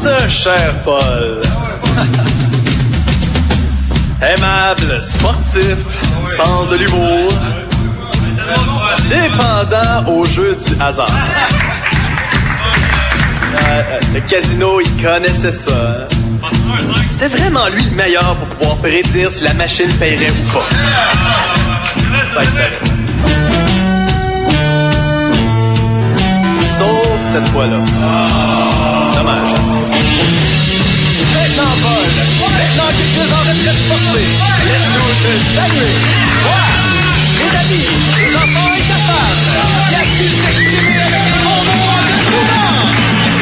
ça, cher Paul. Aimable, sportif, sens de l'humour, dépendant au jeu du hasard. Le casino, il connaissait ça. C'était vraiment lui le meilleur pour pouvoir prédire si la machine paierait ou pas. Sauf cette fois-là. Dommage. Maintenant, Paul, maintenant que tu es en retraite sportive, laisse-nous te saluer. Toi, tes amis, tes enfants et ta femme, qui a-t-il s'exprimer avec mon nom en découvrant?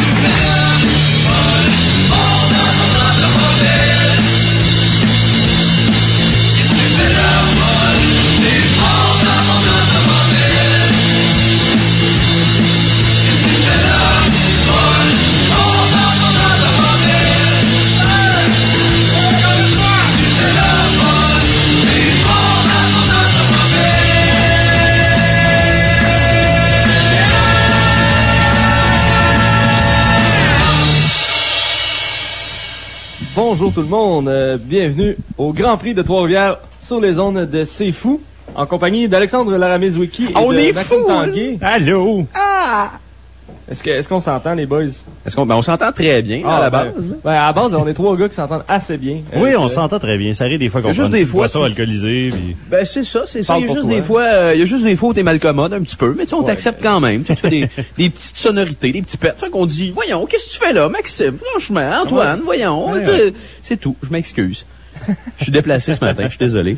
Bonjour tout le monde, bienvenue au Grand Prix de Trois-Rivières sur les ondes de C'est Fou, en compagnie d'Alexandre Laramé-Zwicky et de Maxime Tanguay. Allô? Ah! Est-ce qu'on s'entend, les boys? On s'entend très bien, à la base. À la base, on est trois gars qui s'entendent assez bien. Oui, on s'entend très bien. Ça arrive des fois qu'on prend une petite boisson alcoolisée. Puis... Ben, c'est ça. Il y a juste des fois où t'es mal commode un petit peu, mais tu sais, on t'accepte quand même. Tu fais des petites sonorités, des petits pets. Fait qu'on dit, voyons, qu'est-ce que tu fais là, Maxime? Franchement, Antoine, voyons. Ouais. C'est tout. Je m'excuse. Je suis déplacé ce matin. Je suis désolé.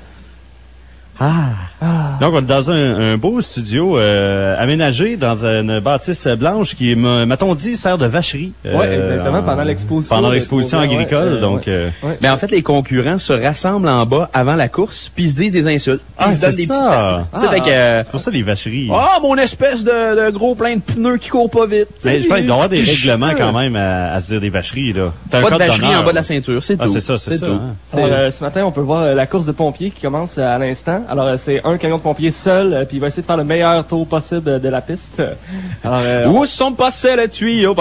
Donc, on est dans un beau studio aménagé dans une bâtisse blanche qui, m'a-t-on dit, sert de vacherie. Oui, exactement, pendant l'exposition agricole. Donc, Mais en fait, les concurrents se rassemblent en bas avant la course, puis ils se disent des insultes. Ils se donnent des petits tapes. C'est pour ça les vacheries. Mon espèce de gros plein de pneus qui court pas vite. Mais je pense qu'il doit y avoir des règlements quand même à se dire des vacheries, là. Pas de vacherie en bas de la ceinture, c'est tout. C'est ça. Hein. Alors, ce matin, on peut voir la course de pompiers qui commence à l'instant. Alors, c'est un camion de pompiers seul, puis il va essayer de faire le meilleur tour possible de la piste. Alors, où sont passés les tuyaux?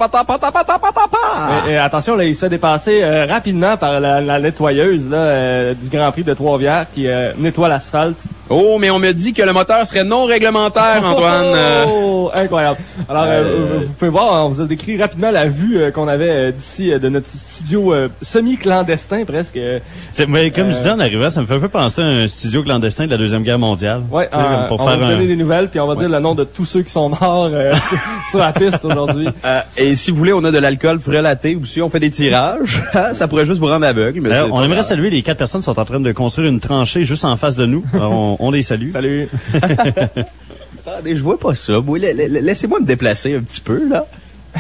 Attention, là, il se fait dépasser rapidement par la nettoyeuse là, du Grand Prix de Trois-Rivières qui nettoie l'asphalte. Oh, mais on me dit que le moteur serait non réglementaire, Antoine. Oh, incroyable. Alors, vous pouvez voir, on vous a décrit rapidement la vue qu'on avait d'ici de notre studio semi-clandestin presque. Mais comme je disais en arrivant, ça me fait un peu penser à un studio clandestin de la Deuxième Guerre mondiale. Ouais, on va vous donner des nouvelles, puis on va dire le nom de tous ceux qui sont morts sur la piste aujourd'hui. Et si vous voulez, on a de l'alcool frelaté aussi, on fait des tirages. Ça pourrait juste vous rendre aveugle. Mais on aimerait saluer les 4 personnes qui sont en train de construire une tranchée juste en face de nous. On les salue. Salut. Attendez, je vois pas ça. Laissez-moi me déplacer un petit peu, là.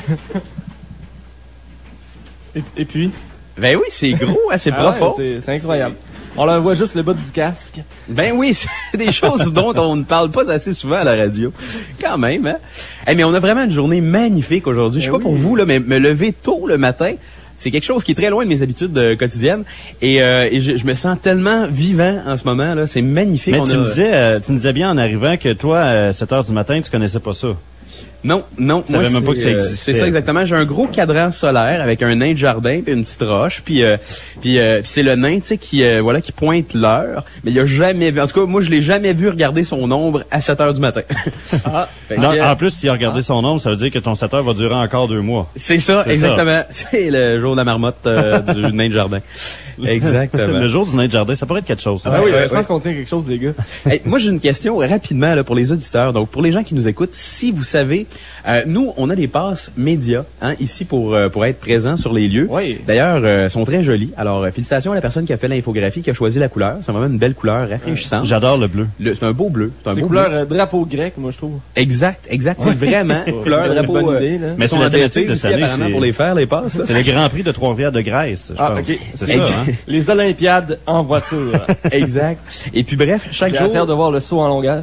Et puis? Ben oui, c'est gros, c'est profond. Ouais, c'est incroyable. On leur voit juste le bas du casque. Ben oui, c'est des choses dont on ne parle pas assez souvent à la radio. Quand même, hein? Mais on a vraiment une journée magnifique aujourd'hui. Je sais pas pour vous, là, mais me lever tôt le matin, c'est quelque chose qui est très loin de mes habitudes quotidiennes. Et je me sens tellement vivant en ce moment, là. C'est magnifique. Mais tu me disais bien en arrivant que toi, à 7 heures du matin, tu connaissais pas ça. Non. Je savais même pas que ça existait. C'est ça exactement. J'ai un gros cadran solaire avec un nain de jardin puis une petite roche. Puis c'est le nain, tu sais, qui pointe l'heure. Mais il a jamais vu. En tout cas, moi, je l'ai jamais vu regarder son ombre à 7 heures du matin. En plus, s'il a regardé son ombre, ça veut dire que ton 7 heures va durer encore 2 mois. C'est ça, exactement. C'est le jour de la marmotte du nain de jardin. Exactement. Le jour du nain de jardin, ça pourrait être quelque chose. Je pense qu'on tient quelque chose, les gars. Moi, j'ai une question rapidement là, pour les auditeurs. Donc, pour les gens qui nous écoutent, si vous savez, nous, on a des passes médias ici pour être présents sur les lieux. Oui. D'ailleurs, sont très jolies. Alors, félicitations à la personne qui a fait l'infographie, qui a choisi la couleur. C'est vraiment une belle couleur, rafraîchissante. J'adore le bleu. C'est un beau bleu. C'est couleur drapeau grec, moi, je trouve. Exact. C'est vraiment couleur drapeau. Bonne idée, là. Mais c'est la thématique de cette année. Apparemment, pour les faire, les passes. C'est le Grand Prix de Trois-Rivières de Grèce. OK. C'est ça, hein? Les Olympiades en voiture. Exact. Et puis bref, chaque jour... J'ai hâte de voir le saut en longueur.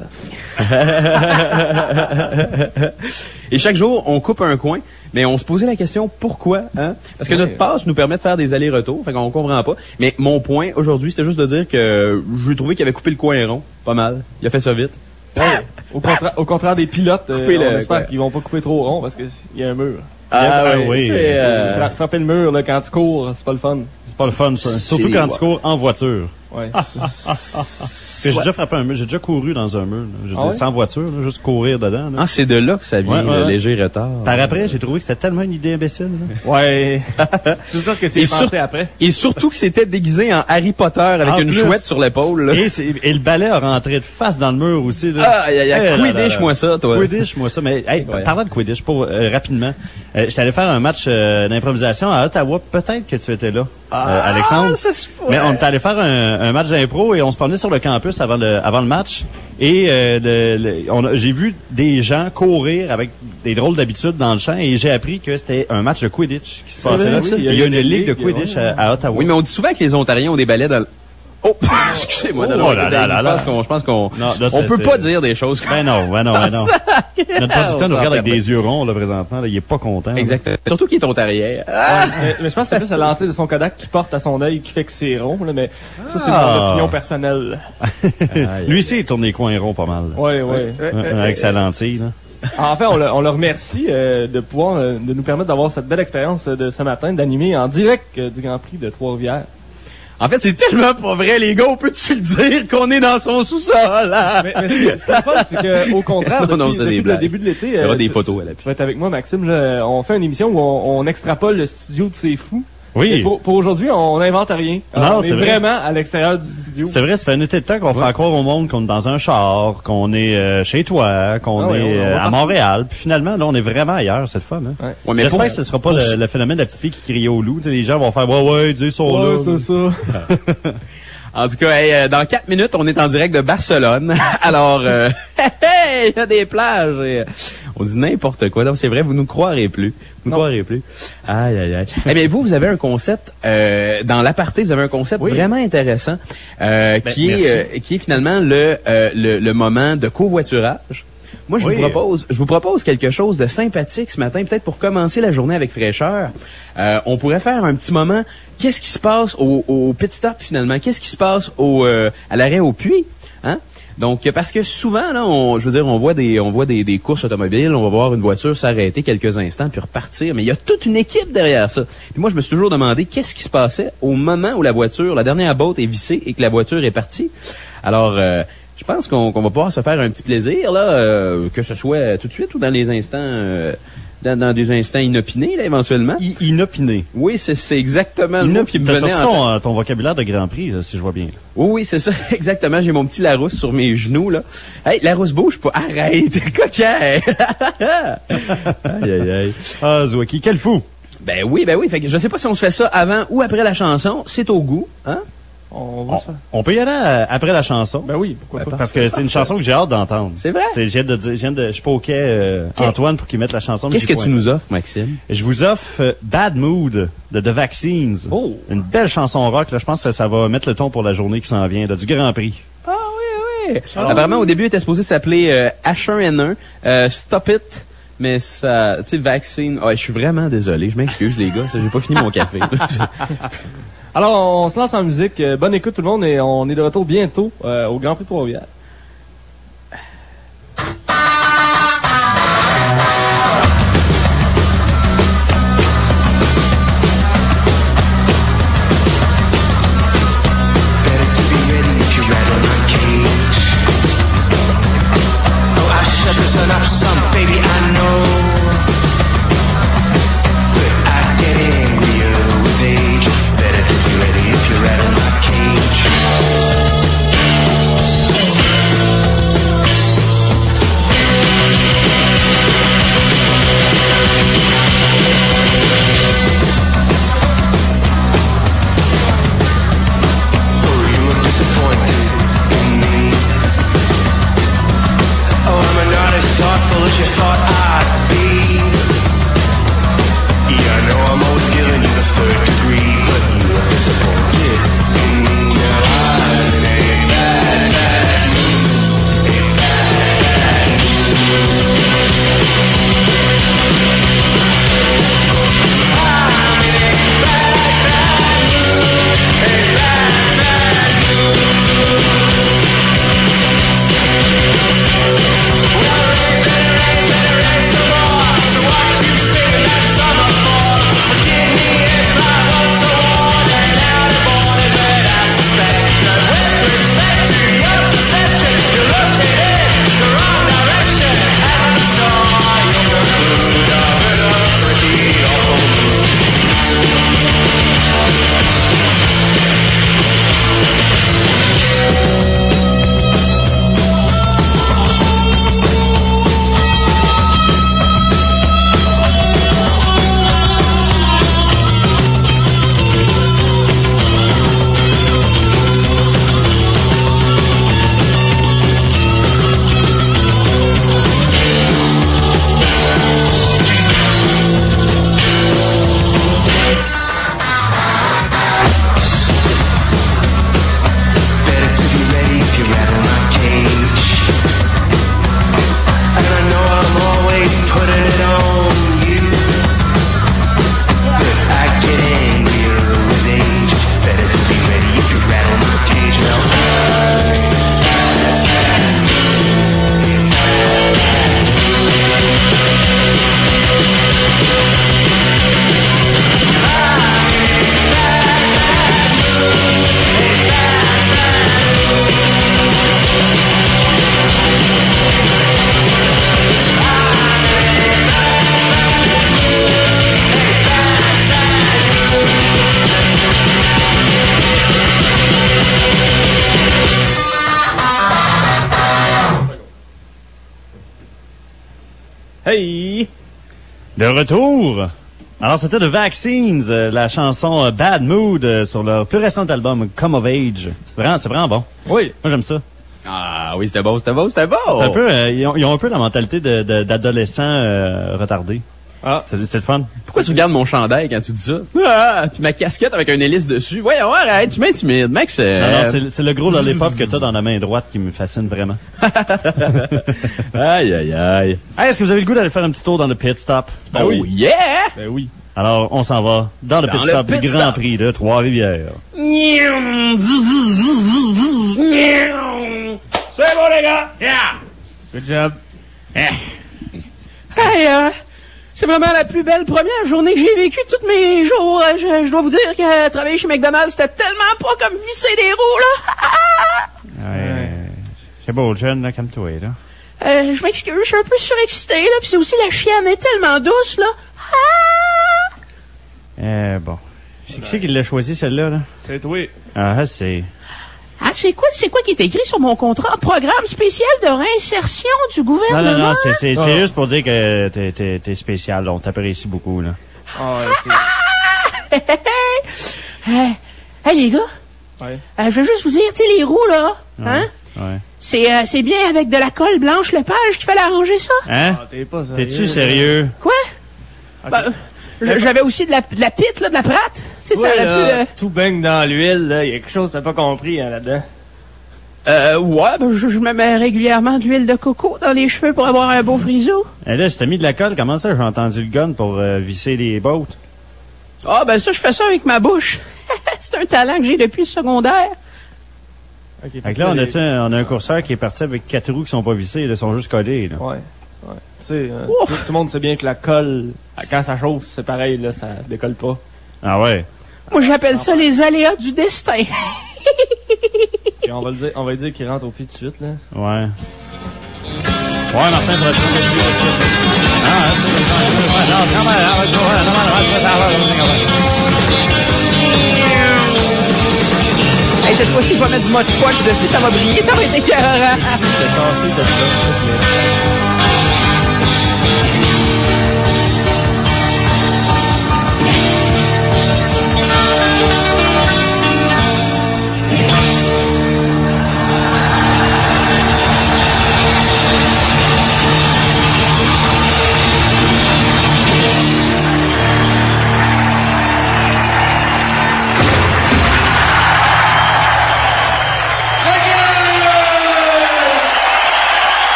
Et chaque jour, on coupe un coin, mais on se posait la question pourquoi, hein? Parce que notre passe nous permet de faire des allers-retours, fait qu'on comprend pas. Mais mon point aujourd'hui, c'était juste de dire que j'ai trouvé qu'il avait coupé le coin rond, pas mal. Il a fait ça vite. Au contraire des pilotes, on espère qu'ils vont pas couper trop rond parce qu'il y a un mur. oui. Frapper le mur là, quand tu cours, c'est pas le fun. C'est pas le fun, ça. Surtout quand tu cours en voiture. Ouais. J'ai déjà frappé un mur, j'ai déjà couru dans un mur. Là. Je veux dire, sans voiture, là, juste courir dedans. Là. Ah, c'est de là que ça vient, le léger retard. Par après, j'ai trouvé que c'était tellement une idée imbécile. Là. Ouais. C'est sûr que c'est pensé après. Et surtout que c'était déguisé en Harry Potter avec une chouette sur l'épaule. Et le balai a rentré de face dans le mur aussi. Là. Quidditch-moi ça, toi. Quidditch-moi ça. Mais parlant de Quidditch, rapidement, j'étais allé faire un match d'improvisation à Ottawa. Peut-être que tu étais là, Alexandre. Mais on est allé faire un match d'impro et on se promenait sur le campus avant le match. Et j'ai vu des gens courir avec des drôles d'habitudes dans le champ et j'ai appris que c'était un match de Quidditch qui se passait là. Oui, il y a une ligue de Quidditch à Ottawa. Oui, mais on dit souvent que les Ontariens ont des balais dans le... Oh, excusez-moi. Je pense qu'on peut pas dire des choses comme ça. Ben non. Notre producteur nous regarde avec des yeux ronds, là, présentement. Là, il est pas content. Exactement. Surtout qu'il est ontarien. Mais je pense que c'est plus la lentille de son Kodak qui porte à son œil qui fait que c'est rond, là, mais ça, c'est mon opinion personnelle. Lui aussi, il tourne les coins ronds pas mal. Ouais. Avec sa lentille, là. En fait, on le remercie de pouvoir de nous permettre d'avoir cette belle expérience de ce matin, d'animer en direct du Grand Prix de Trois-Rivières. En fait, c'est tellement pas vrai, les gars. On peut-tu le dire qu'on est dans son sous-sol, là? Mais ce qui est fun, c'est qu'au contraire, depuis le début de l'été, il y aura des photos à la tu vas être avec moi, Maxime, là, on fait une émission où on extrapole le studio de C'est Fou. Oui. Et pour aujourd'hui, on n'invente rien. Non, on est vraiment à l'extérieur du studio. C'est vrai, ça fait un été de temps qu'on fait croire au monde qu'on est dans un char, qu'on est chez toi, qu'on est à Montréal. Puis finalement, là, on est vraiment ailleurs, c'est le fun. Hein? Ouais, mais j'espère que ce sera pas le phénomène de la petite fille qui crie au loup. Tu sais, les gens vont faire ils sont là. C'est ça. En tout cas, dans 4 minutes, on est en direct de Barcelone. Alors, il y a des plages. Et, on dit n'importe quoi. Donc, c'est vrai, vous nous croirez plus. Aïe. Mais vous avez un concept, dans l'aparté, vous avez un concept vraiment intéressant, qui est finalement le moment de covoiturage. Moi, je vous propose quelque chose de sympathique ce matin, peut-être pour commencer la journée avec fraîcheur. On pourrait faire un petit moment. Qu'est-ce qui se passe au pit stop finalement? Qu'est-ce qui se passe à l'arrêt au puits? Hein? Donc, parce que souvent, là, on voit des courses automobiles, on va voir une voiture s'arrêter quelques instants puis repartir, mais il y a toute une équipe derrière ça. Puis moi, je me suis toujours demandé qu'est-ce qui se passait au moment où la dernière botte est vissée et que la voiture est partie. Alors, je pense qu'on va pouvoir se faire un petit plaisir, là, que ce soit tout de suite ou dans les instants, dans des instants inopinés, là, éventuellement. Inopinés. Oui, c'est exactement le mot qui me venait en tête. Ton vocabulaire de Grand Prix, là, si je vois bien. Oui, c'est ça, exactement. J'ai mon petit Larousse sur mes genoux, là. Hey, Larousse bouge pas. Arrête, coquin! Aïe. Ah, Zouaki, quel fou! Ben oui. Fait que je sais pas si on se fait ça avant ou après la chanson. C'est au goût, hein? On peut y aller après la chanson. Ben oui, pourquoi pas. Parce que c'est une chanson que j'ai hâte d'entendre. C'est vrai? Je suis pas au quai Antoine pour qu'il mette la chanson. Qu'est-ce que tu nous offres, Maxime? Je vous offre Bad Mood de The Vaccines. Oh! Une belle chanson rock, là. Je pense que ça va mettre le ton pour la journée qui s'en vient, là, du Grand Prix. Ah oui. Apparemment, au début, il était supposé s'appeler H1N1, Stop It. Mais ça, tu sais, Vaccine. Je suis vraiment désolé. Je m'excuse, les gars. J'ai pas fini mon café. Alors, on se lance en musique. Bonne écoute tout le monde et on est de retour bientôt au Grand Prix de Trois-Rivières. If you're out of my cage Hey! De retour! Alors, c'était The Vaccines, la chanson Bad Mood sur leur plus récent album Come of Age. C'est vraiment bon. Oui. Moi, j'aime ça. Ah oui, c'était bon. C'est un peu, ils ont un peu la mentalité d'adolescents retardés. Ah. C'est le fun. Pourquoi tu regardes mon chandail quand tu dis ça? Ah, puis ma casquette avec un hélice dessus. Voyons, arrête, tu m'intimides, mec, Non, c'est le gros lollipop que t'as dans la main droite qui me fascine vraiment. Aïe. Hey, est-ce que vous avez le goût d'aller faire un petit tour dans le pit stop? Oh yeah! Ben oui. Alors, on s'en va dans le pit stop du Grand Prix de Trois-Rivières. C'est bon, les gars! Yeah! Good job. Hey, c'est vraiment la plus belle première journée que j'ai vécue de tous mes jours. Je dois vous dire que travailler chez McDonald's, c'était tellement pas comme visser des roues, là. Ouais. C'est beau, jeune, là, comme toi, là. Je m'excuse, je suis un peu surexcité, là, pis c'est aussi la chienne est tellement douce, là. Bon. C'est qui c'est qui l'a choisi, celle-là, là? C'est toi. Ah, c'est... Ah, c'est quoi qui est écrit sur mon contrat? Programme spécial de réinsertion du gouvernement? Non, c'est juste pour dire que t'es spécial, là. On t'apprécie beaucoup, là. Ah, ouais, Hey, les gars. Ouais. Je veux juste vous dire, tu sais, les roues, là, hein? Ouais. C'est bien avec de la colle blanche Lepage qu'il fallait arranger ça? Hein? Ah, t'es pas sérieux. T'es-tu sérieux? Quoi? Ok. Ben, j'avais aussi de la pite, là, de la prate. C'est ça, Ouais, la là, plus... tout baigne dans l'huile, là. Il y a quelque chose que t'as pas compris, hein, là-dedans. Ouais, ben, je me mets régulièrement de l'huile de coco dans les cheveux pour avoir un beau frisou. Et là, si t'as mis de la colle, comment ça, j'ai entendu le gun pour visser les bottes? Ah, ben ça, je fais ça avec ma bouche. C'est un talent que j'ai depuis le secondaire. Okay, Fait que là, on a un courseur qui est parti avec 4 roues qui sont pas vissées, ils sont juste collés, là. Ouais. Tu sais, tout le monde sait bien que la colle, quand ça chauffe, c'est pareil, là, ça décolle pas. Ah ouais? Moi, j'appelle ça les aléas du destin. Puis on va lui dire qu'il rentre au puits tout de suite, là. Ouais. Ouais, Martin, pour être Hey, cette fois-ci, je vais mettre du Mod Squatch dessus, ça va briller, ça va être écœurant. C'est cassé de ça.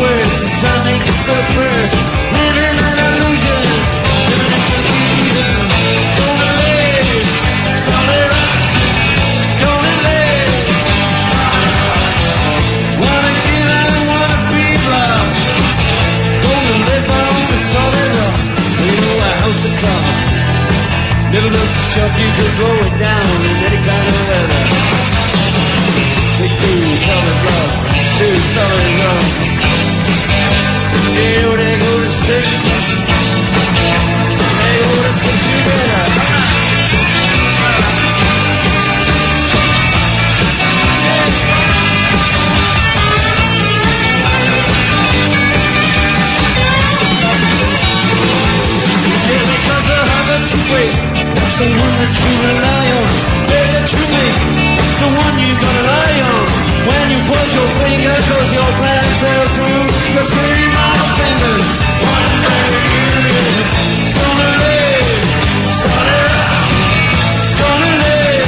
worse. I'm trying to make it suppress. Living an illusion. Living in confusion. Gonna live. Solid rock. Gonna live. Wanna give and wanna be love. Gonna live on the solid rock. You know a house of cards. Never looked to shock, you could blow it down in any kind of weather. Big two solid blocks, two solid rocks. They go to stick. They go to stick together. Yeah, because of how that you wait. Someone that you rely on, they're that you make. Someone you gotta rely on. When you put your finger, cause your plan fell through. You're screaming on the fingers. One day you're gonna live. Start it up. Gonna live.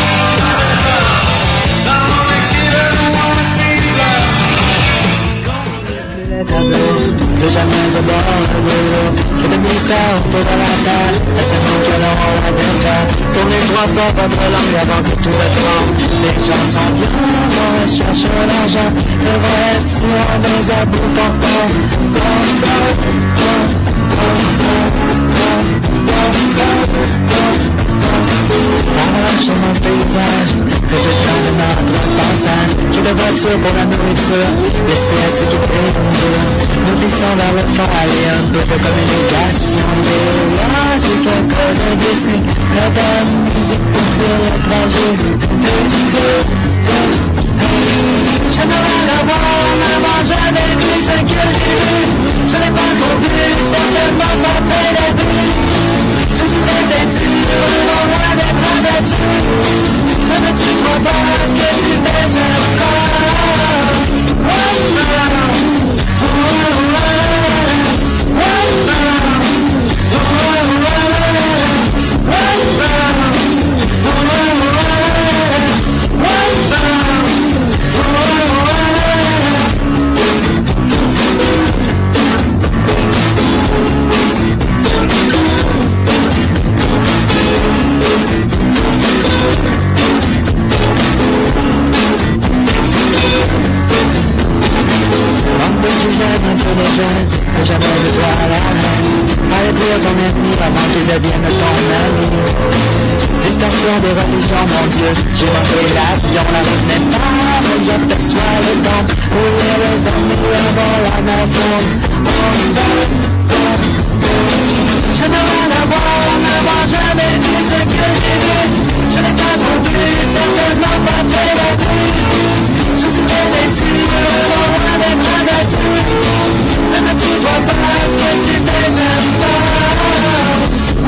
I wanna give it, I wanna feel love. Le jamais au bord de l'eau, que de mystère autour de la terre, laissez-nous que l'on la défaire. Tournez 3 fois votre langue avant que tout le tremble. Les gens sont bien, on cherche l'argent, le vrai tirant des abus portants. Sur mon paysage, que je donne notre passage. J'ai de voitures pour la nourriture, des CS qui perdurent. Nous glissons vers le phare et un peu de communication. J'ai quelques de beauty, de bonne musique pour fuir le trajet. Je ne vais la voir, n'avant jamais vu ce que j'ai vu. Je n'ai pas compris, certainement pas fait la vie. Je suis revêtu, loin des bras battus. Ne me-tu crois pas ce que tu fais, j'aime pas. Un peu de jeune, mais jamais de toi à la haine. Allez dire ton ennemi avant qu'il devienne ton ami. Distorsion des religions, mon Dieu. J'ai manqué l'avion, la route n'est pas bonne. J'aperçois les tombes où les zombies avant la maison. Je ne veux la voir, n'avoir jamais vu ce que j'ai vu. Je n'ai pas compris, certainement pas fait la vie. Je suis revêtu, loin des bras battus. Ne tu vois pas ce que tu fais, j'aime pas.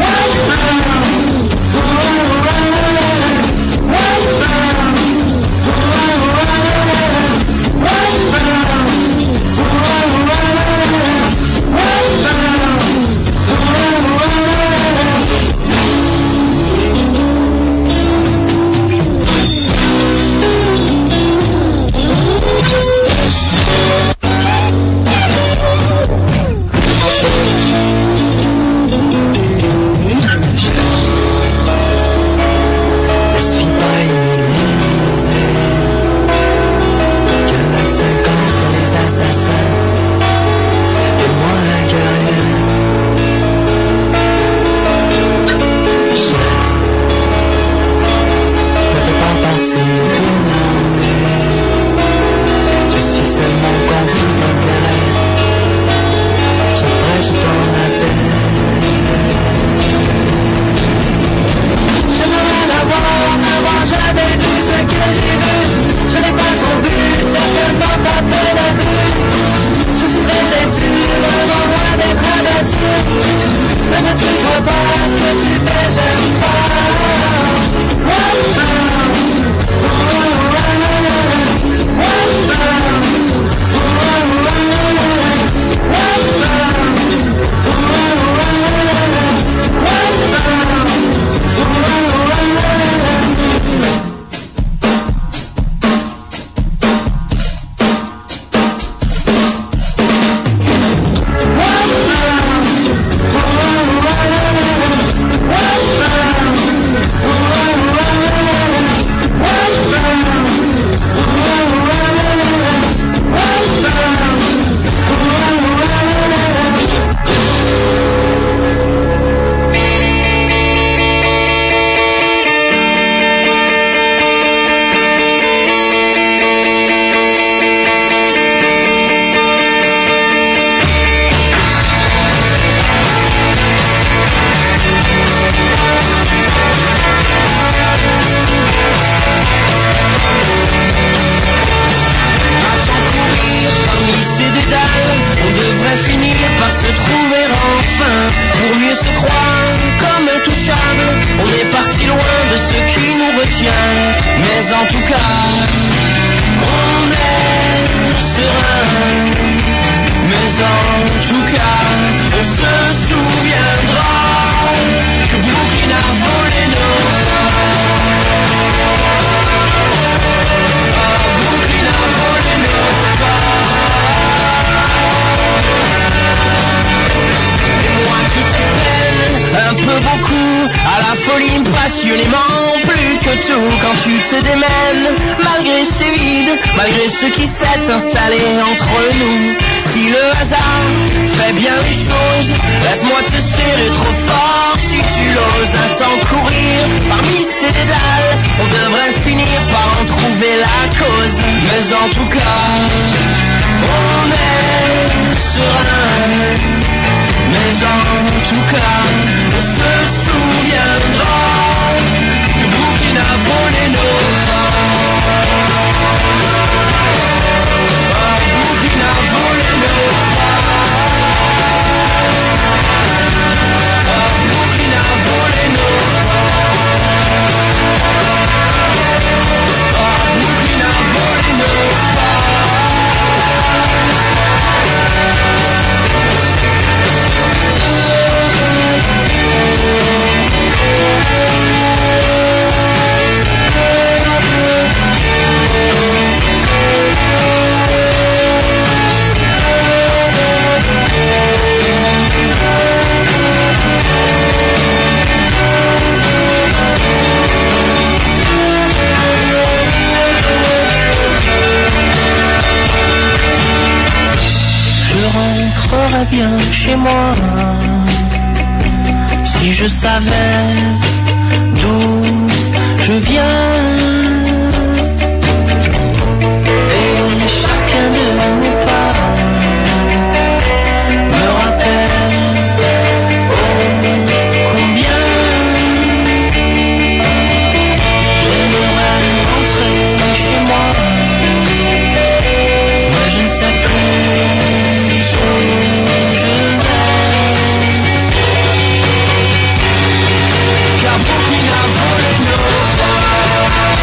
tout cas, on est serein. Mais en tout cas, on se souviendra que Brooklyn a volé nos pas. Brooklyn a volé nos pas. Et moi qui te peine un peu beaucoup, à la folie passionnément, plus que tout quand tu te démènes, malgré ces vides, malgré ce qui s'est installé entre nous. Si le hasard fait bien les choses, laisse-moi te serrer trop fort si tu l'oses. Un temps courir parmi ces dédales, on devrait finir par en trouver la cause. Mais en tout cas, on est serein. Mais en tout cas, on se souviendra que Brooklyn a volé nos pas. Brooklyn a volé nos pas. Brooklyn a volé nos pas. Brooklyn a volé nos pas. Je rentrerais bien chez moi si je savais d'où je viens. Et chacun de nos pas me rappelle combien j'aimerais rentrer chez moi. Mais je ne sais plus où je vais. Car Brooklyn a volé nos pas.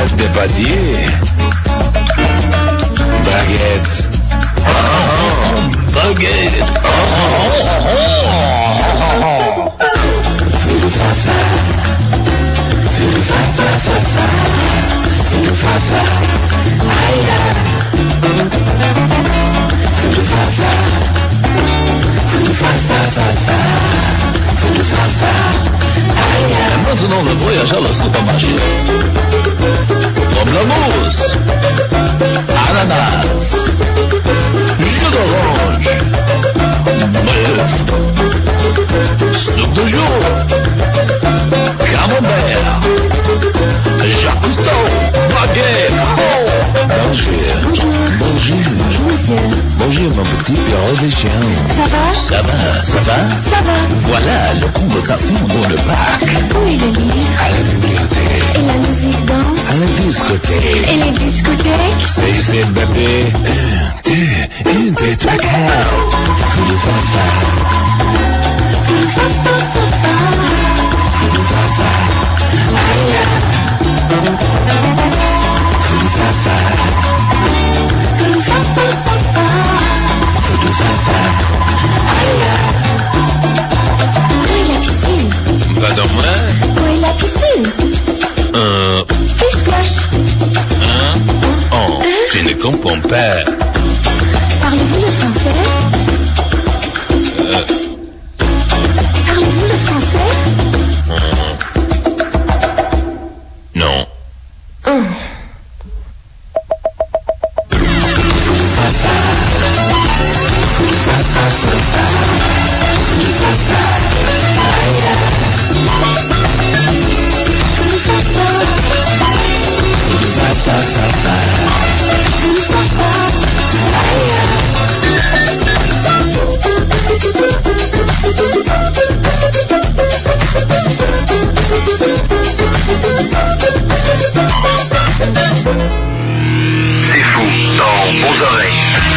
Fromage d'épadier. Baguette. Baguette. C'est du fa-fa. C'est du fa-fa-fa-fa. C'est du fa-fa. Aïe. C'est du fa-fa. C'est du fa-fa-fa-fa. C'est du fa-fa. Aïe. Maintenant, le voyageur le supermarché. Pamplemousse. Ananas. Jus d'orange. Bœuf. Soupe de jour. Camembert. Jacques Cousteau. Baguette. Oh. Bonjour. Bonjour. Bonjour. Bonjour, monsieur. Bonjour, mon petit perro des chiens. Ça va? Ça va, ça va? Ça va. Voilà le conversation dans le parc. Où est le livre? À la bibliothèque. Et la musique danse? À la discothèque. Et les discothèques? C'est ici, bébé. Un, deux, trois, quatre. C'est du fa-fa. C'est du fa-fa-fa-fa. C'est du fa-fa. C'est du fa-fa. C'est du fa-fa-fa-fa. C'est du fa-fa. Où est la piscine? Pardon, moi? Où est la piscine? Splish splash. Oh, je ne comprends pas. Parlez-vous le français? Parlez-vous le français? Non. C'est fou dans vos oreilles.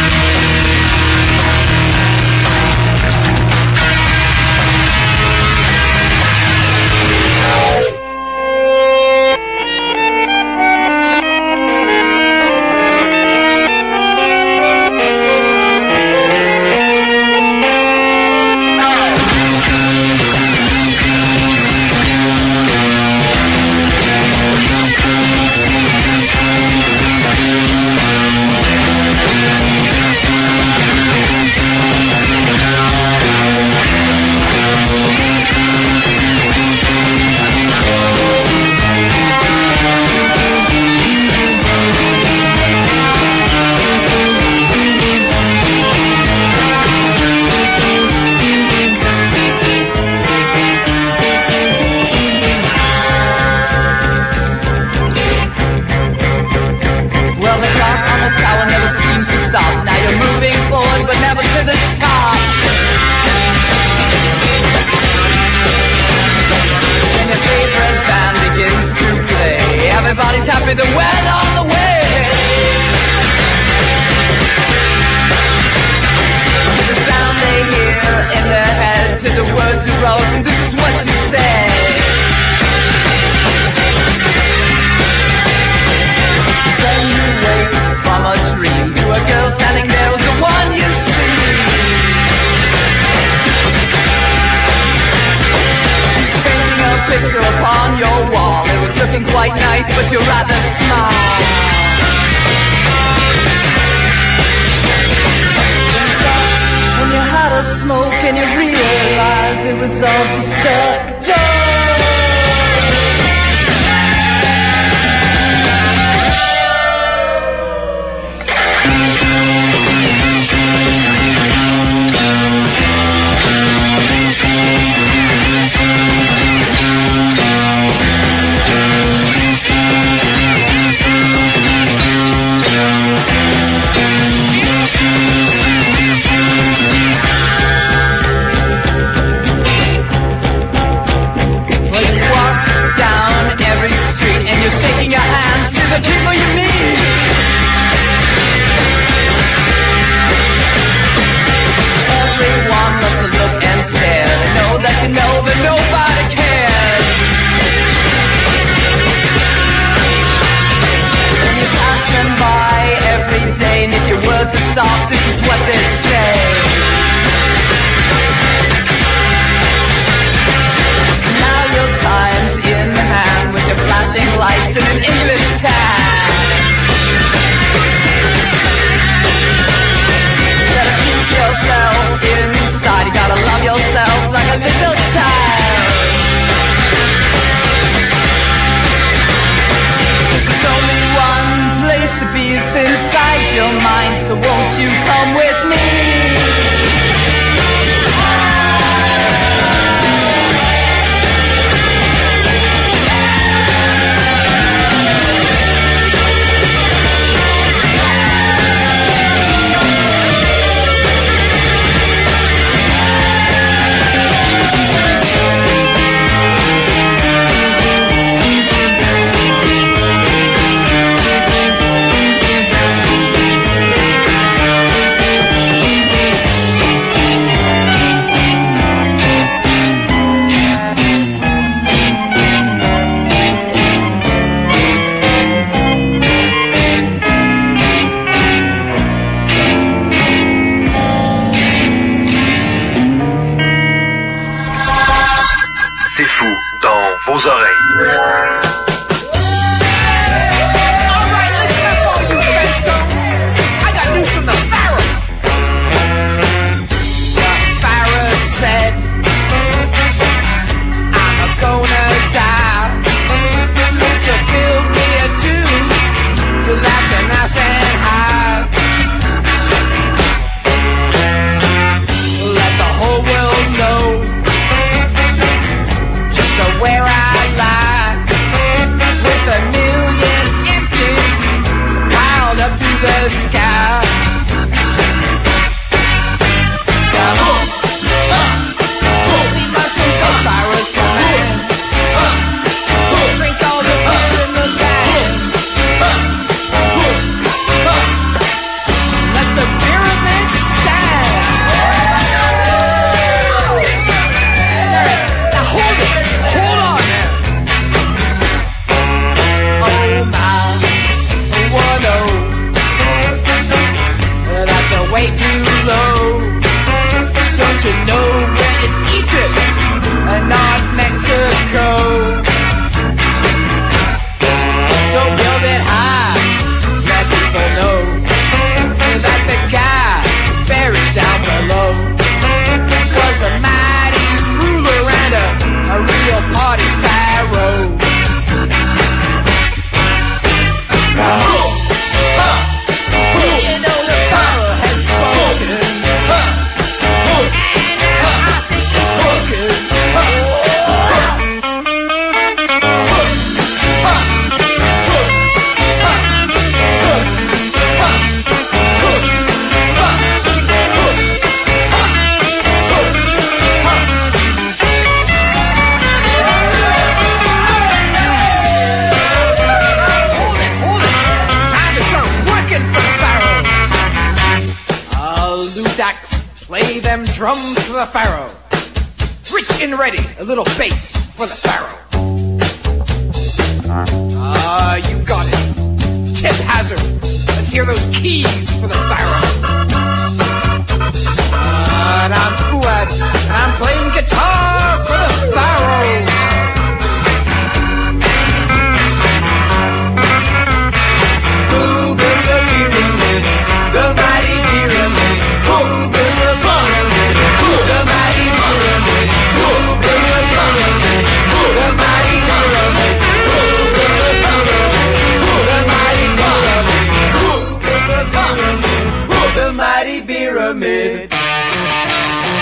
Everybody's happy, they're well on the way. To the sound they hear in their head, to the words you wrote, and this is what you say. Then you wake from a dream to a girl standing there was the one you see. She's painting a picture upon your wall. It was looking quite nice, but you're rather small. When you had a smoke and you realized it was all just a joke. Shaking your hands to the people you meet. Everyone loves to look and stare. They know that you know that nobody cares. won't you come with me? Vos oreilles. Alright, listen up all you Festones. I got news from the Pharaoh. The Pharaoh said, I'm gonna die. So build me a tomb that's a nice and high. Let the whole world know where I lie, with 1,000,000 empties piled up to the sky. We must obey Pharaoh's command. Drink all the blood in the land. Let the pyramids stand. Now hold it. Hold on now. Oh my, one oh, that's a way too low. Don't you know we're in Egypt and not Mexico? So build it high, let people know that the guy buried down below was a mighty ruler and a real party Pharaoh. You know the Pharaoh has spoken, and I think he's broken. Play them drums for the Pharaoh. Rich and ready, a little bass for the Pharaoh. You got it. Tip Hazard. Let's hear those keys for the Pharaoh. And I'm Fuad, and I'm playing guitar for the Pharaoh. Who built the pyramid? The mighty pyramid. Who built the pyramid? The mighty pyramid. Who built the pyramid? The mighty pyramid. Who built the pyramid? The mighty pyramid. Who built the pyramid? The mighty pyramid.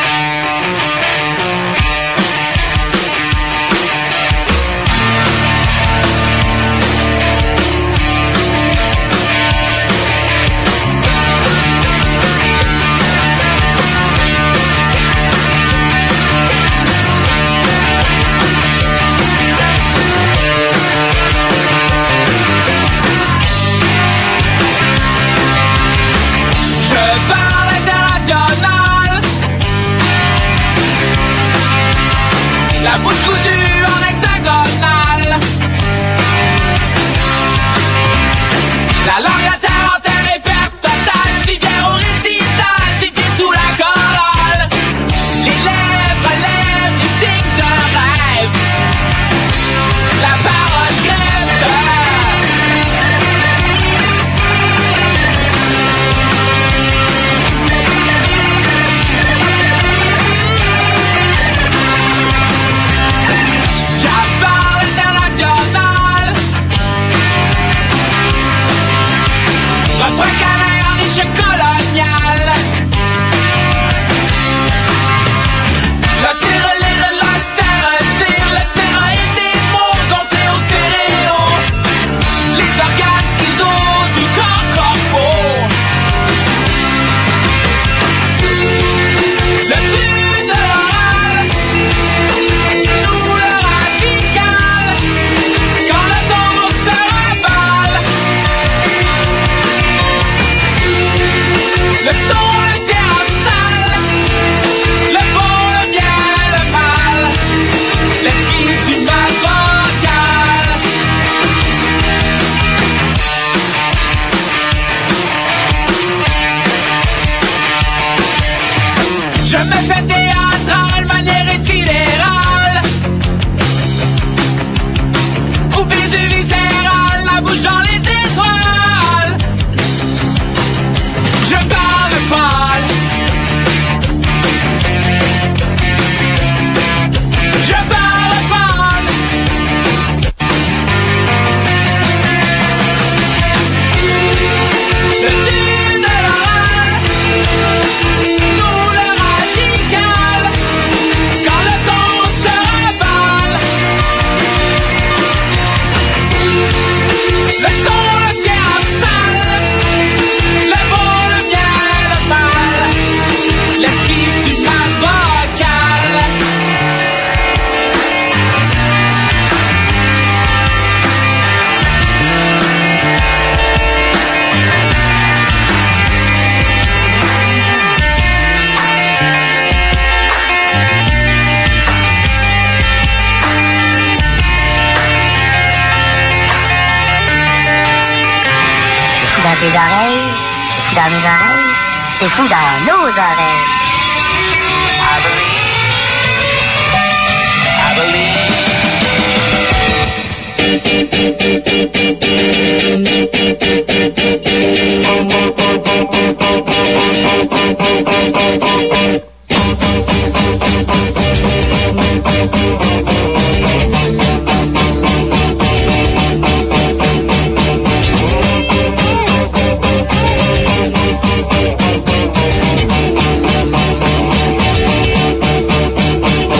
dans tes oreilles, c'est fou dans mes oreilles, c'est fou dans nos oreilles.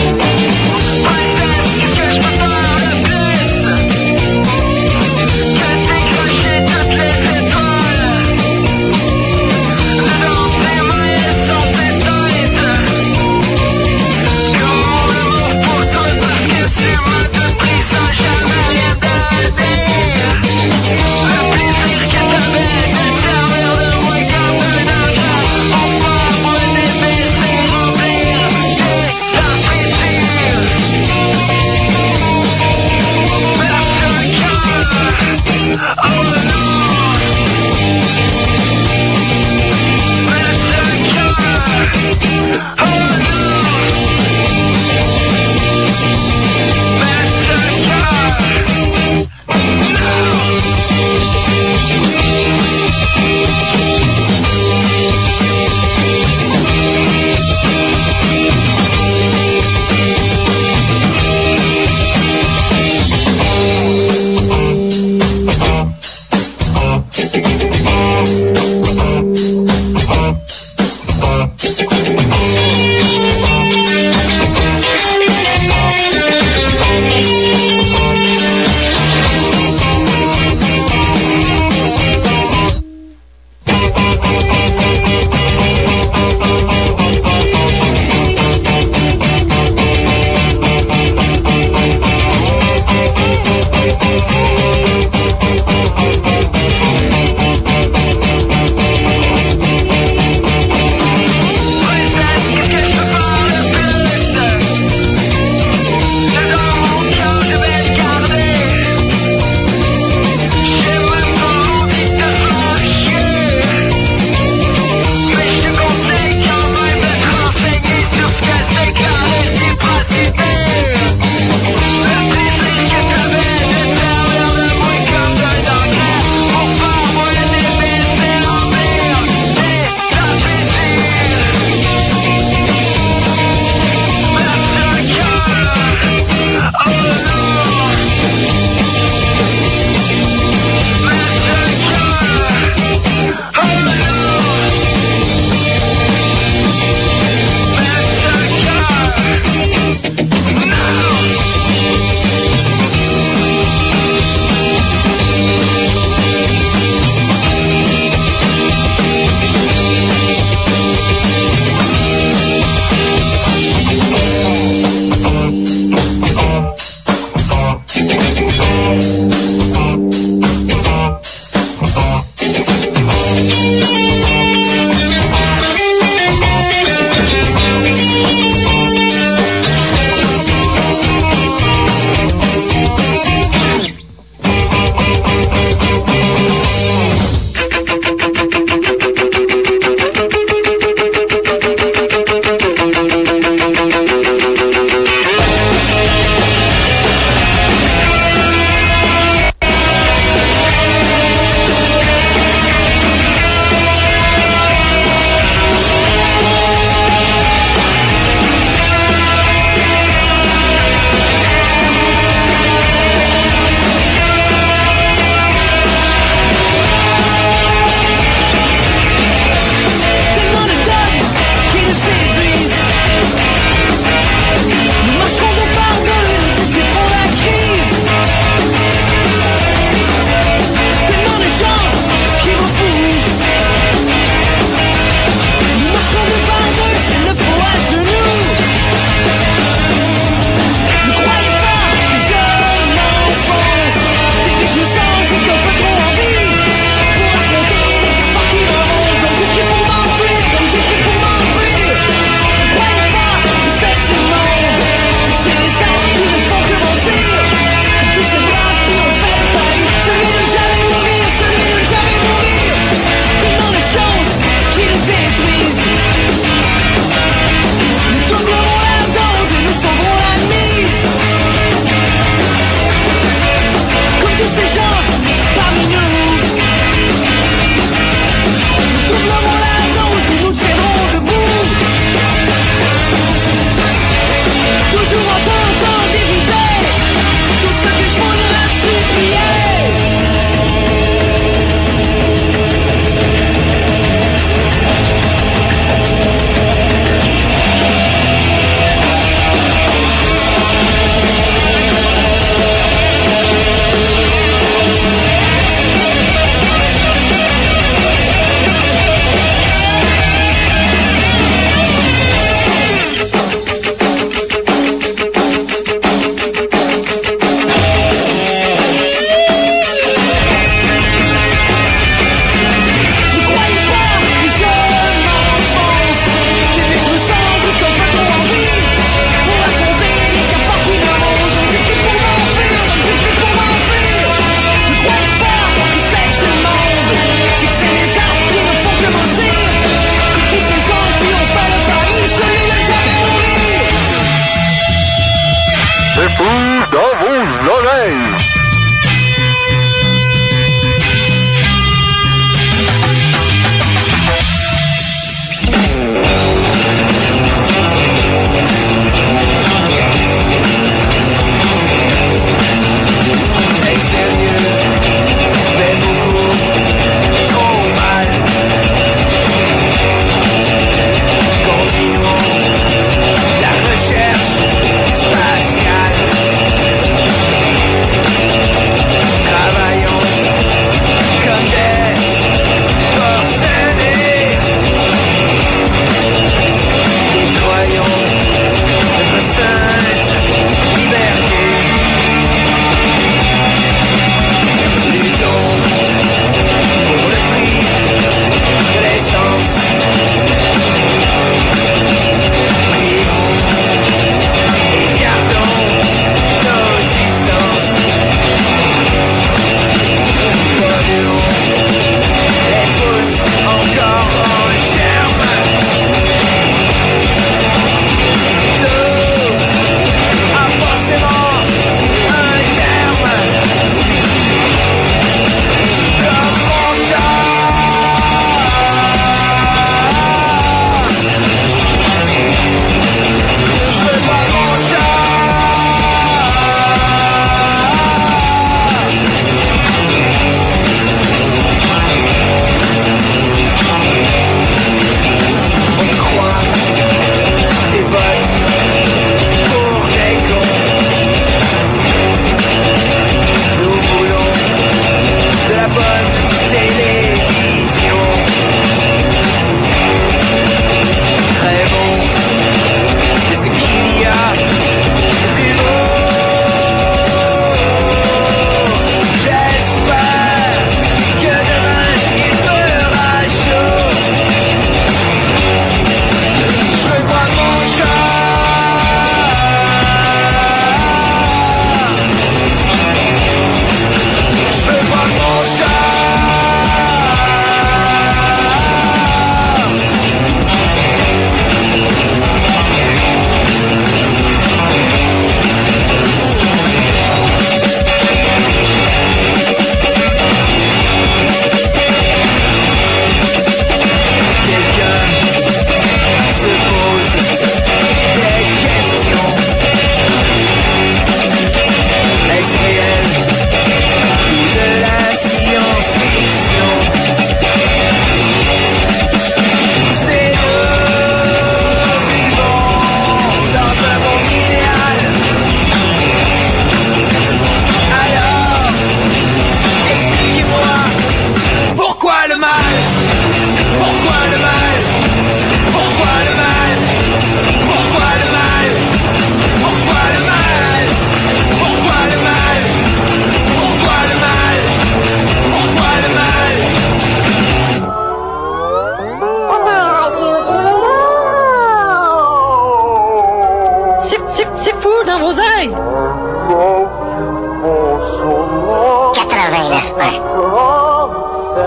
Princess, you catch my thought of this.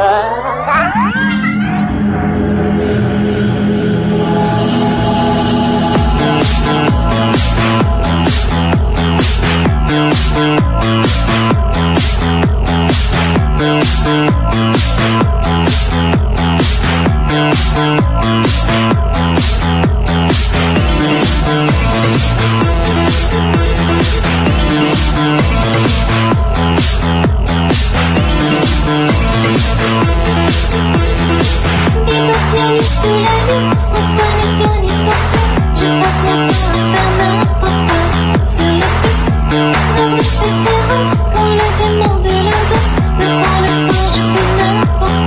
Quand le démon de la danse me prend le corps, je fais n'importe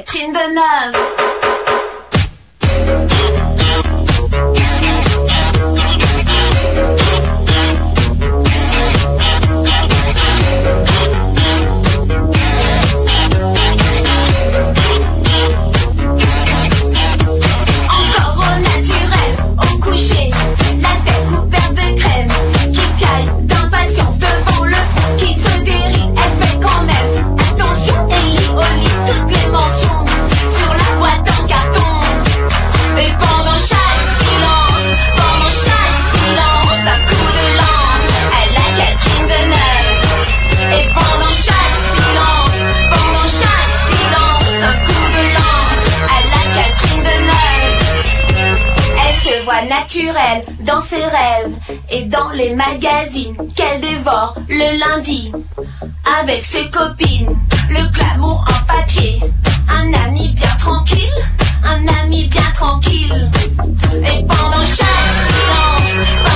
Catherine Deneuve. Naturelle dans ses rêves et dans les magazines qu'elle dévore le lundi avec ses copines. Le glamour en papier, un ami bien tranquille, un ami bien tranquille. Et pendant chaque silence,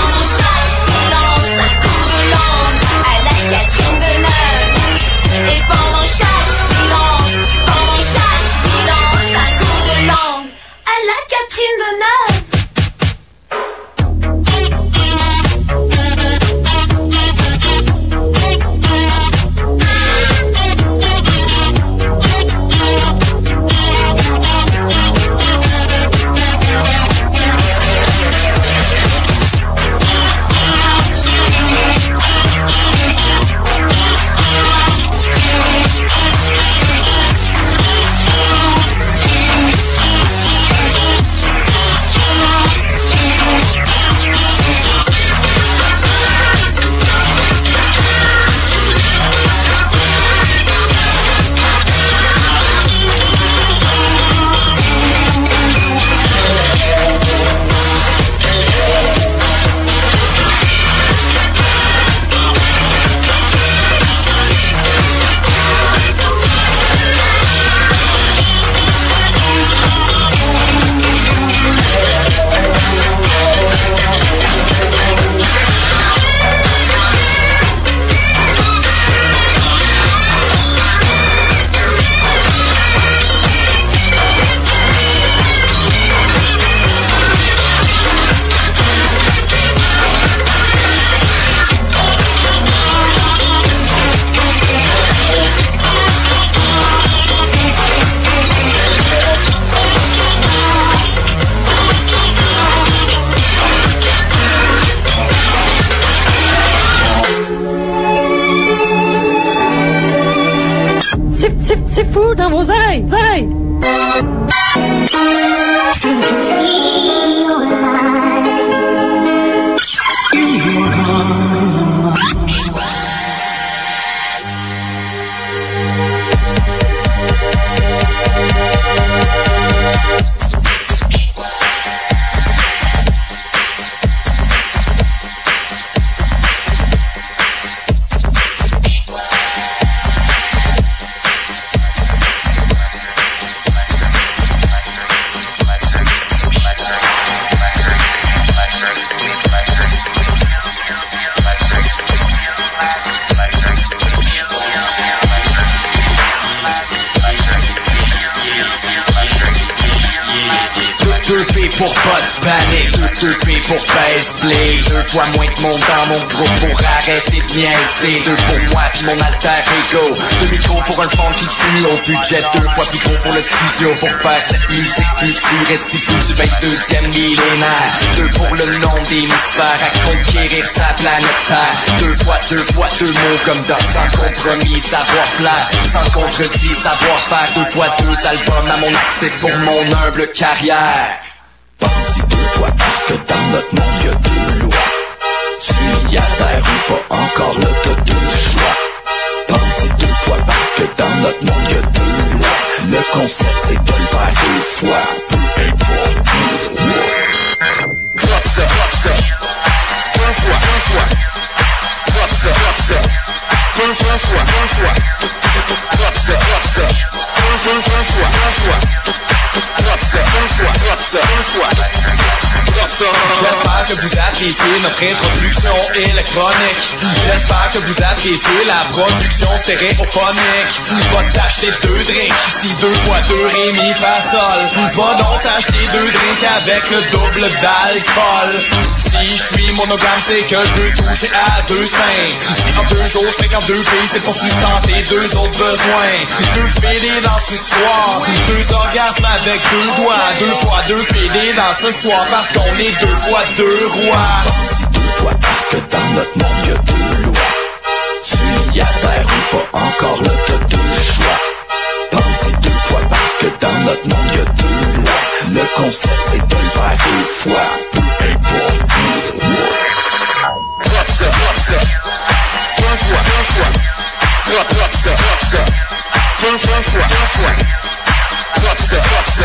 un coup de langue à la Catherine Deneuve. Et pendant chaque silence, un coup de langue à la Catherine Deneuve. C'est fou dans vos oreilles, pour pas de panique, 2P pour baisse-les, 2 fois moins de monde dans mon groupe pour arrêter de niaiser, 2 pour moi pis mon alter ego, 2 micros pour un fond qui tue, au budget 2 fois plus gros pour le studio pour faire cette musique futuriste ici du 22e millénaire, 2 pour le nom des hémisphères à conquérir sa planète Terre, 2 mots comme dans sans compromis, savoir plaire, sans contredit, savoir faire, 2 fois 2 albums à mon actif pour mon humble carrière. Pense-y 2 fois parce que dans notre monde y'a 2 lois. Tu y adhères ou pas, encore là t'as 2 choix. Pense-y 2 fois parce que dans notre monde y'a 2 lois. Le concept c'est de le faire 2 fois. Peu importe. Drop ça, 1 fois, 1 fois. Drop ça, 1 fois, 1 fois. Drop ça, 1 fois, 1 fois. Drop ça, 1 fois, 1 fois. J'espère que vous appréciez notre introduction électronique. J'espère que vous appréciez la production stéréophonique. Va t'acheter 2 drinks, ici 2 fois 2 ré mi fa sol. Va donc t'acheter 2 drinks avec le double d'alcool. Si je suis monogame, c'est que je veux toucher à 2 seins. Si en 2 jours je fréquente 2 filles, c'est pour sustenter 2 autres besoins. 2 filles dans ce soir, 2 orgasmes avec 2 doigts. 2 fois 2 filles dans ce soir, parce qu'on est 2 fois 2 rois. Pense-y 2 fois parce que dans notre monde y'a 2 lois. Tu y adhères ou pas, encore là t'as 2 choix. Pense-y 2 fois parce que dans notre monde y'a 2 lois. Le concept c'est de le faire 2 fois, peu importe. Drop ça, 2 fois, 2 fois. Drop ça, 2 fois. Drop ça.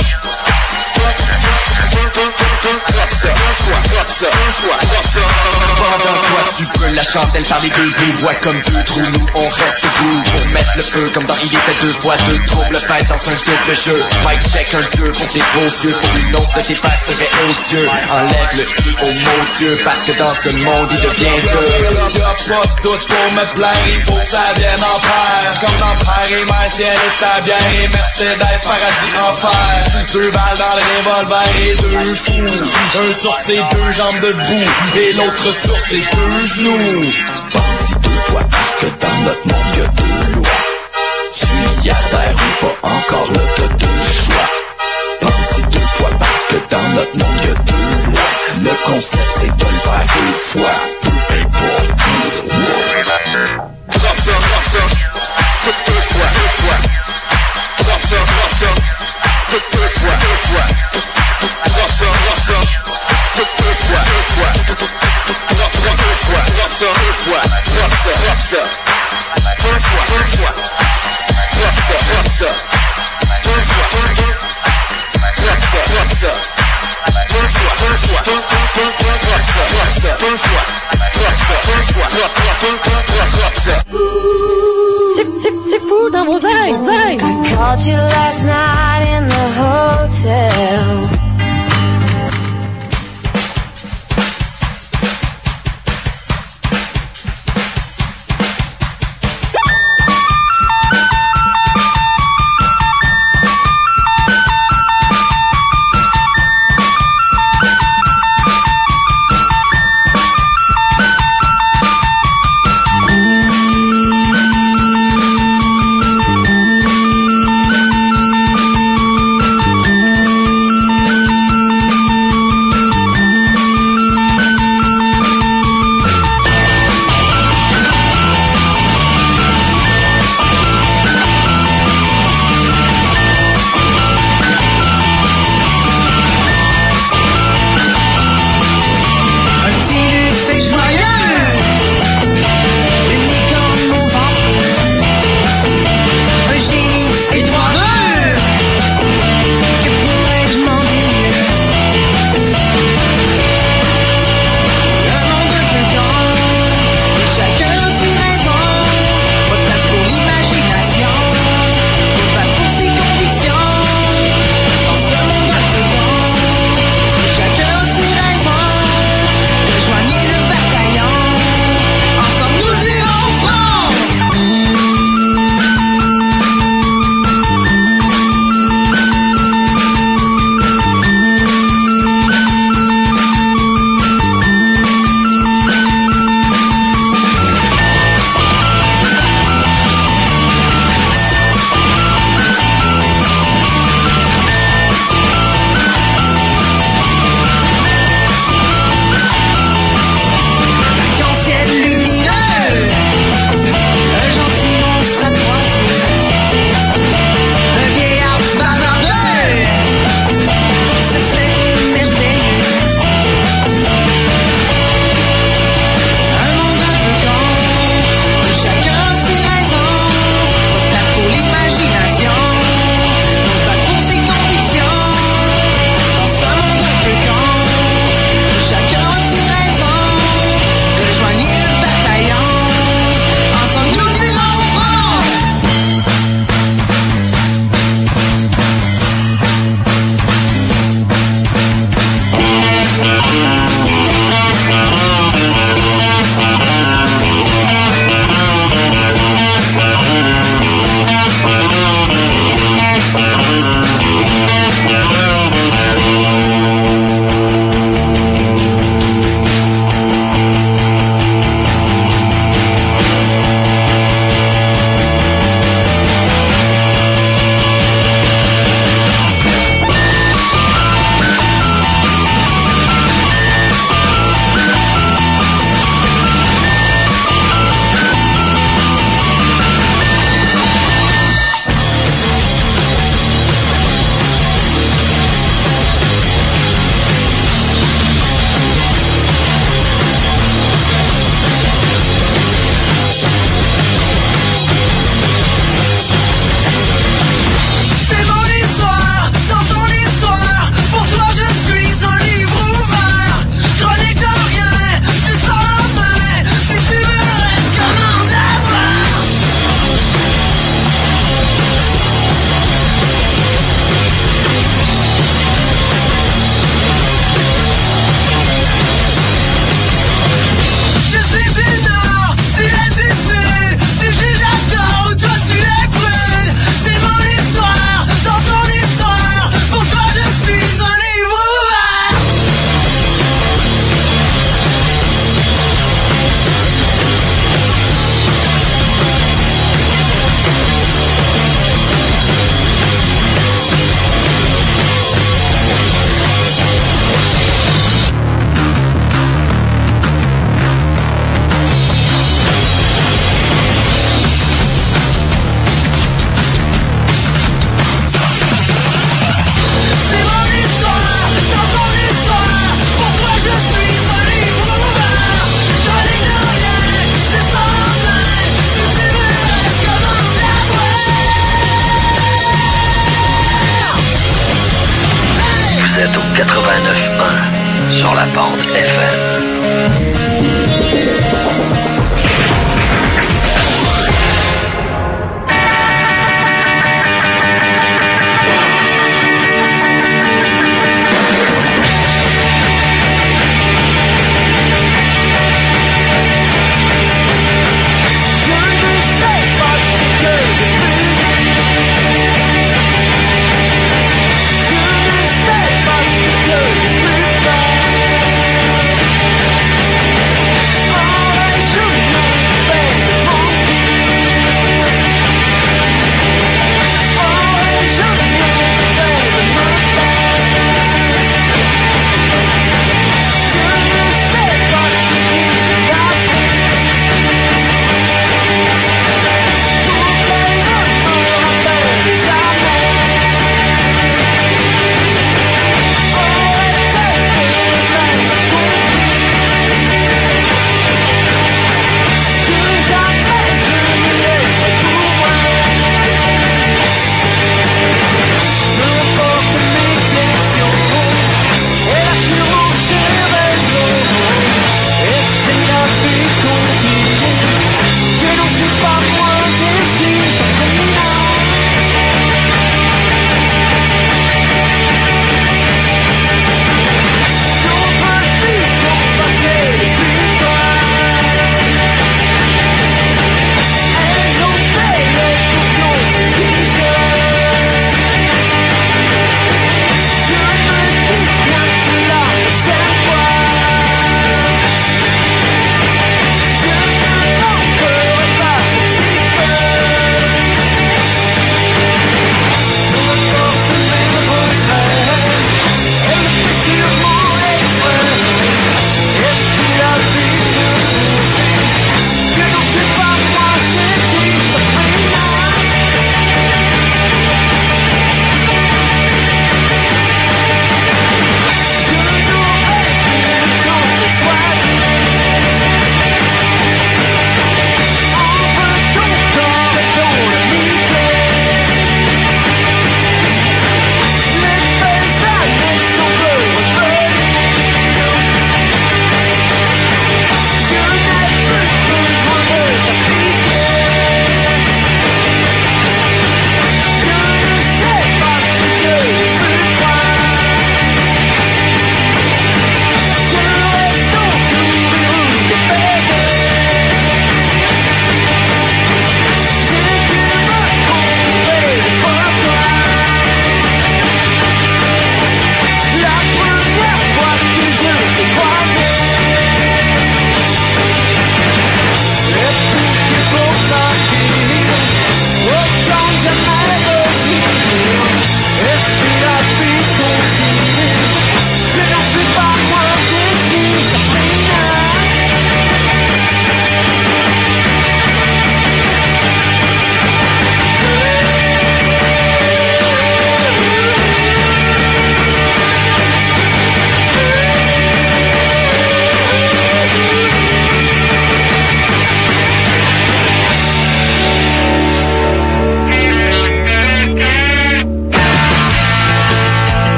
Pendant toi tu peux la chandelle par les 2 bouts. Bois comme 2 trous, nous on reste debout pour mettre le feu comme dans Il était 2 fois 2 troubles faits dans un double jeu. Mic check 1, 2 pour tes beaux yeux. Pour une autre de tes passes serait odieux. Enlève le i au mon Dieu, parce que dans ce monde il devient 2. Y'a pas de doute pour me plaire, il faut que ça vienne en paire. Comme dans Père et Mère, ciel et ta bière et Mercedes, paradis, enfer. 2 balles dans le revolver et 2 fous. Un sur ses 2 jambes debout et l'autre sur ses 2 genoux. Pense-y 2 fois parce que dans notre monde y'a 2 lois. Tu y adhères ou pas, encore là t'as 2 choix. Pense-y 2 fois parce que dans notre monde y'a 2 lois. Le concept c'est de le faire 2 fois, peu importe. Drop ça, 2 fois, 2 fois. Drop ça, 2 fois, 2 fois. Drop ça, 2 fois, 2 fois. Drop ça, 2 fois, 2 fois. Drop ça, 2 fois. 2 fois. Drop ça, 2 fois. 2 fois. Drop ça, 2 fois. 2 fois. Drop ça, 2 fois. Drop ça. C'est fou dans vos oreilles, vos oreilles. I called you last night in the hotel. sur la bande FM.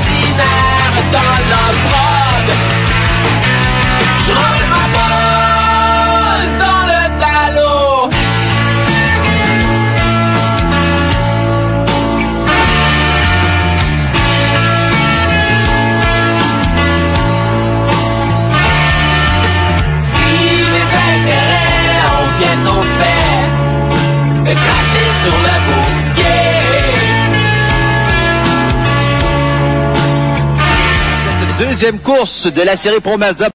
Dans la prod, je roule ma boîte. Deuxième course de la série Pro Mazda.